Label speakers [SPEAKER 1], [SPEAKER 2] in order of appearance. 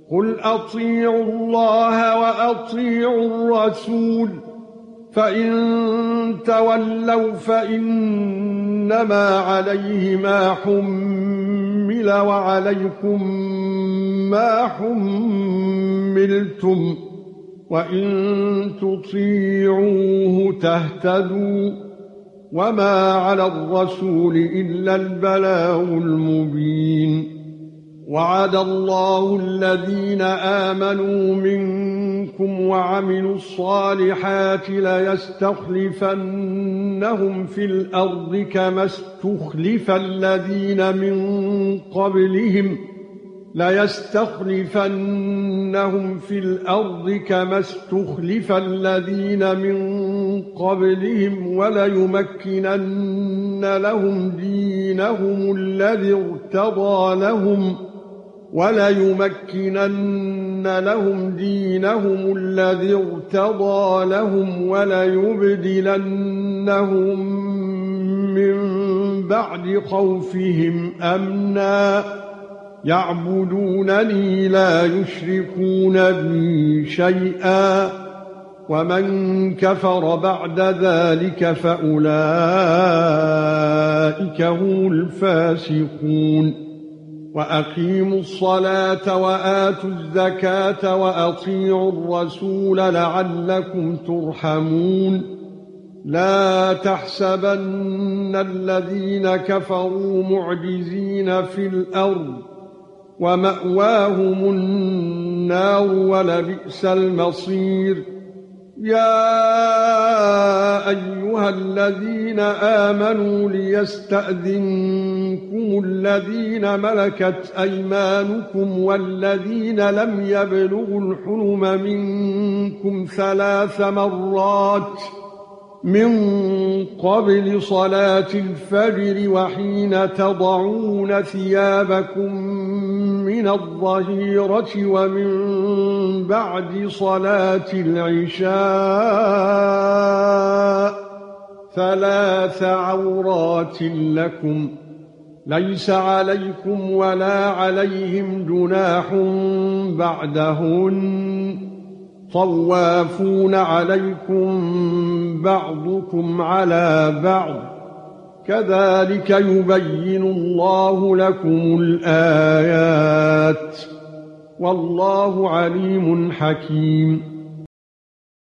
[SPEAKER 1] قُلْ أَطِيعُوا اللَّهَ وَأَطِيعُوا الرَّسُولَ فَإِن تَوَلَّوْا فَإِنَّمَا عَلَيْهِ مَا حُمِّلَ وَعَلَيْكُمْ مَا حُمِّلْتُمْ وَإِن تُطِيعُوهُ تَهْتَدُوا وَمَا عَلَى الرَّسُولِ إِلَّا الْبَلَاغُ الْمُبِينُ وَعَدَ اللَّهُ الَّذِينَ آمَنُوا مِنكُمْ وَعَمِلُوا الصَّالِحَاتِ لَيَسْتَخْلِفَنَّهُمْ فِي الْأَرْضِ كَمَا اسْتُخْلِفَ الَّذِينَ مِن قَبْلِهِمْ وَلَيُمَكِّنَنَّ لَهُمْ دِينَهُمُ الَّذِي ارْتَضَىٰ لَهُمْ وَلَيُبْدِلَنَّهُم مِّن بَعْدِ خَوْفِهِمْ أَمْنًا يَعْبُدُونَنِي لَا يُشْرِكُونَ بِي شَيْئًا وَمَن كَفَرَ بَعْدَ ذَلِكَ فَأُولَئِكَ هُمُ الْفَاسِقُونَ وَأَقِيمُوا الصَّلَاةَ وَآتُوا الزَّكَاةَ وَأَطِيعُوا الرَّسُولَ لَعَلَّكُمْ تُرْحَمُونَ لا تحسبن الذين كفروا معجزين في الأرض ومأواهم النار ولبئس المصير يا أيها الذين آمنوا ليستأذنكم الذين ملكت أيمانكم والذين لم يبلغوا الحلم منكم 3 مرات من قبل صلاة الفجر وحين تضعون ثيابكم من الظهيرة ومن بعد صلاة العشاء 3 عورات لكم ليس عليكم ولا عليهم جناح بعدهن طوافون عليكم بعضكم على بعض كذلك يبين الله لكم الآيات والله عليم حكيم